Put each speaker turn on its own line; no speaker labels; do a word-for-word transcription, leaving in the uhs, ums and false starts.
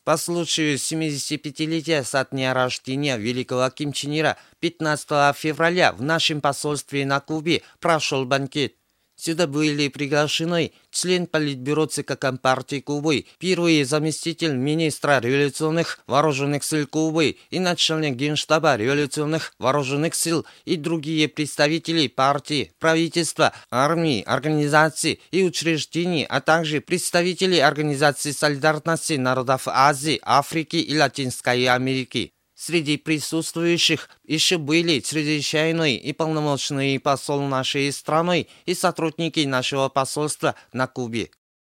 По случаю семидесятипятилетия со дня рождения великого Ким Чен Ира пятнадцатого февраля в нашем посольстве на Кубе прошел банкет. Сюда были приглашены член Политбюро ЦК Компартии Кубы, первый заместитель министра революционных вооруженных сил Кубы и начальник Генштаба революционных вооруженных сил и другие представители партии, правительства, армии, организаций и учреждений, а также представители Организации солидарности народов Азии, Африки и Латинской Америки. Среди присутствующих еще были чрезвычайный и полномочный посол нашей страны и сотрудники нашего посольства на Кубе.